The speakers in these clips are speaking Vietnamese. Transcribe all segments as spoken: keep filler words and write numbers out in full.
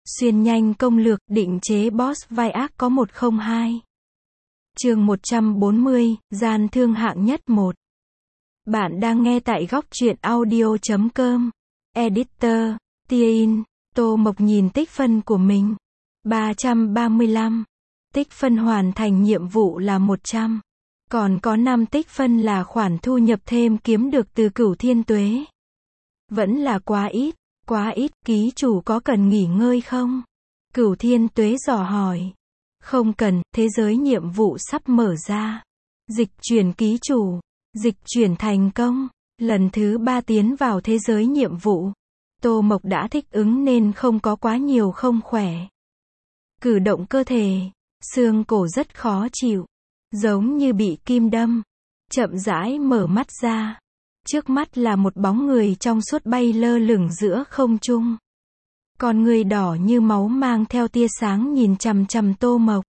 Xuyên nhanh công lược, định chế boss vai ác có một không hai. Chương một trăm bốn mươi, gian thương hạng nhất một. Bạn đang nghe tại góc truyện audio chấm com. Editor, Tia-in, Tô Mộc nhìn tích phân của mình. ba trăm ba mươi lăm. Tích phân hoàn thành nhiệm vụ là một trăm. Còn có năm tích phân là khoản thu nhập thêm kiếm được từ Cửu Thiên Tuế. Vẫn là quá ít, quá ít, ký chủ có cần nghỉ ngơi không? Cửu Thiên Tuế dò hỏi. Không cần, thế giới nhiệm vụ sắp mở ra. Dịch chuyển ký chủ. Dịch chuyển thành công. Lần thứ ba tiến vào thế giới nhiệm vụ. Tô Mộc đã thích ứng nên không có quá nhiều không khỏe. Cử động cơ thể. Xương cổ rất khó chịu. Giống như bị kim đâm. Chậm rãi mở mắt ra. Trước mắt là một bóng người trong suốt bay lơ lửng giữa không trung. Con người đỏ như máu mang theo tia sáng nhìn chằm chằm Tô Mộc.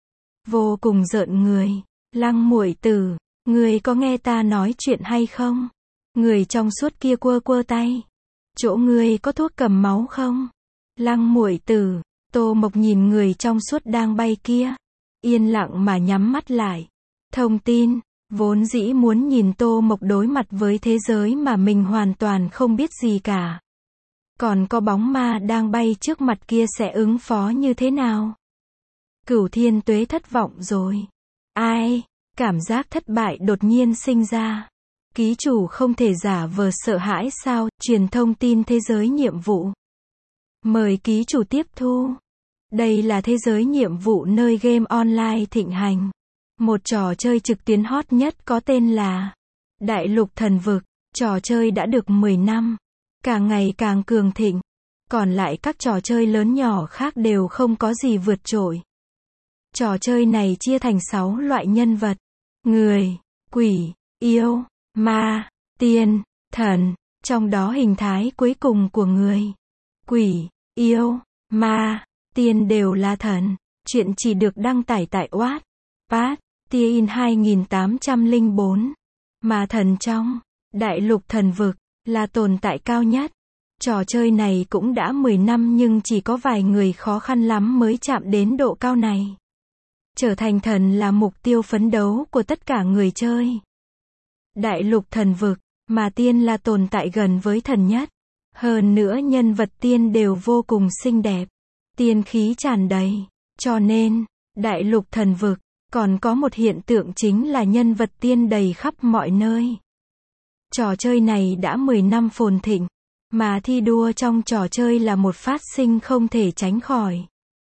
Vô cùng rợn người. Lăng muội tử, người có nghe ta nói chuyện hay không? Người trong suốt kia quơ quơ tay. Chỗ người có thuốc cầm máu không? Lăng muội tử, Tô Mộc nhìn người trong suốt đang bay kia. Yên lặng mà nhắm mắt lại. Thông tin, vốn dĩ muốn nhìn Tô Mộc đối mặt với thế giới mà mình hoàn toàn không biết gì cả. Còn có bóng ma đang bay trước mặt kia sẽ ứng phó như thế nào? Cửu Thiên Tuế thất vọng rồi. Ai? Cảm giác thất bại đột nhiên sinh ra. Ký chủ không thể giả vờ sợ hãi sao? Truyền thông tin thế giới nhiệm vụ. Mời ký chủ tiếp thu. Đây là thế giới nhiệm vụ nơi game online thịnh hành. Một trò chơi trực tuyến hot nhất có tên là Đại Lục Thần Vực. Trò chơi đã được mười năm. Càng ngày càng cường thịnh. Còn lại các trò chơi lớn nhỏ khác đều không có gì vượt trội. Trò chơi này chia thành sáu loại nhân vật. Người, quỷ, yêu, ma, tiên, thần. Trong đó hình thái cuối cùng của người, quỷ, yêu, ma, tiên đều là thần. Chuyện chỉ được đăng tải tại Wattpad, Tia-in hai nghìn tám trăm lẻ bốn. Ma thần trong Đại Lục Thần Vực là tồn tại cao nhất. Trò chơi này cũng đã mười năm nhưng chỉ có vài người khó khăn lắm mới chạm đến độ cao này. Trở thành thần là mục tiêu phấn đấu của tất cả người chơi. Đại Lục Thần Vực, mà tiên là tồn tại gần với thần nhất. Hơn nữa nhân vật tiên đều vô cùng xinh đẹp. Tiên khí tràn đầy. Cho nên, Đại Lục Thần Vực, còn có một hiện tượng chính là nhân vật tiên đầy khắp mọi nơi. Trò chơi này đã mười năm phồn thịnh. Mà thi đua trong trò chơi là một phát sinh không thể tránh khỏi.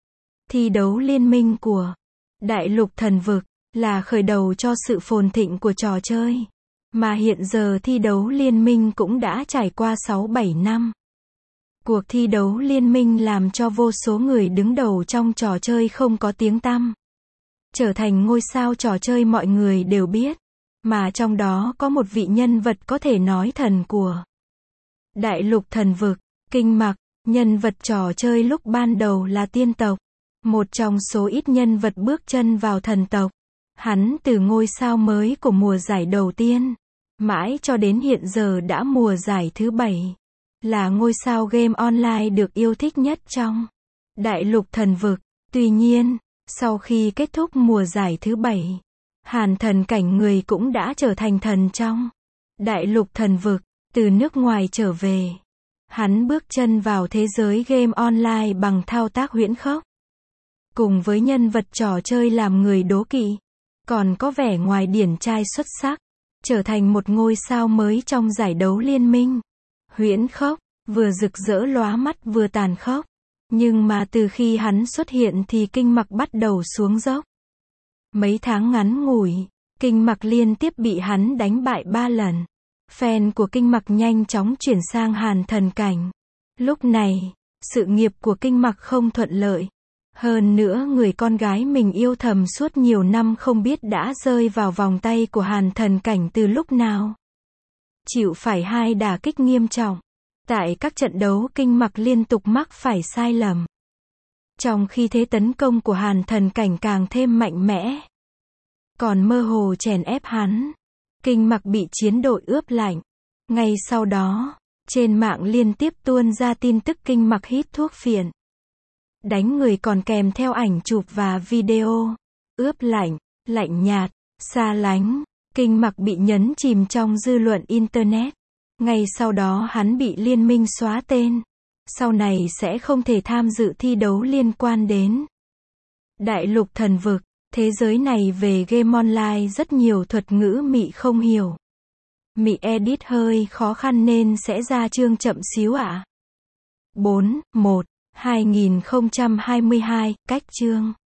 Thi đấu liên minh của Đại Lục Thần Vực là khởi đầu cho sự phồn thịnh của trò chơi. Mà hiện giờ thi đấu liên minh cũng đã trải qua sáu bảy năm. Cuộc thi đấu liên minh làm cho vô số người đứng đầu trong trò chơi không có tiếng tăm. Trở thành ngôi sao trò chơi mọi người đều biết. Mà trong đó có một vị nhân vật có thể nói thần của Đại Lục Thần Vực, Kinh Mặc. Nhân vật trò chơi lúc ban đầu là tiên tộc. Một trong số ít nhân vật bước chân vào thần tộc. Hắn từ ngôi sao mới của mùa giải đầu tiên, mãi cho đến hiện giờ đã mùa giải thứ bảy. Là ngôi sao game online được yêu thích nhất trong Đại Lục Thần Vực. Tuy nhiên, sau khi kết thúc mùa giải thứ bảy, Hàn Thần Cảnh người cũng đã trở thành thần trong Đại Lục Thần Vực. Từ nước ngoài trở về, hắn bước chân vào thế giới game online bằng thao tác huyễn khốc. Cùng với nhân vật trò chơi làm người đố kỵ, còn có vẻ ngoài điển trai xuất sắc, trở thành một ngôi sao mới trong giải đấu liên minh. Huyễn khốc, vừa rực rỡ lóa mắt vừa tàn khốc. Nhưng mà từ khi hắn xuất hiện thì Kinh Mặc bắt đầu xuống dốc. Mấy tháng ngắn ngủi, Kinh Mặc liên tiếp bị hắn đánh bại ba lần. Fan của Kinh Mặc nhanh chóng chuyển sang Hàn Thần Cảnh. Lúc này, sự nghiệp của Kinh Mặc không thuận lợi. Hơn nữa người con gái mình yêu thầm suốt nhiều năm không biết đã rơi vào vòng tay của Hàn Thần Cảnh từ lúc nào. Chịu phải hai đả kích nghiêm trọng. Tại các trận đấu Kinh Mặc liên tục mắc phải sai lầm. Trong khi thế tấn công của Hàn Thần Cảnh càng thêm mạnh mẽ. Còn mơ hồ chèn ép hắn. Kinh Mặc bị chiến đội ướp lạnh. Ngay sau đó, trên mạng liên tiếp tuôn ra tin tức Kinh Mặc hít thuốc phiện. đánh người còn kèm theo ảnh chụp và video. Ướp lạnh, lạnh nhạt, xa lánh. Kinh Mặc bị nhấn chìm trong dư luận Internet. Ngay sau đó hắn bị liên minh xóa tên. Sau này sẽ không thể tham dự thi đấu liên quan đến Đại lục thần vực. Thế giới này về game online rất nhiều thuật ngữ Mị không hiểu. Mị edit hơi khó khăn nên sẽ ra chương chậm xíu ạ. À. bốn, một, hai nghìn không trăm hai mươi hai, cách chương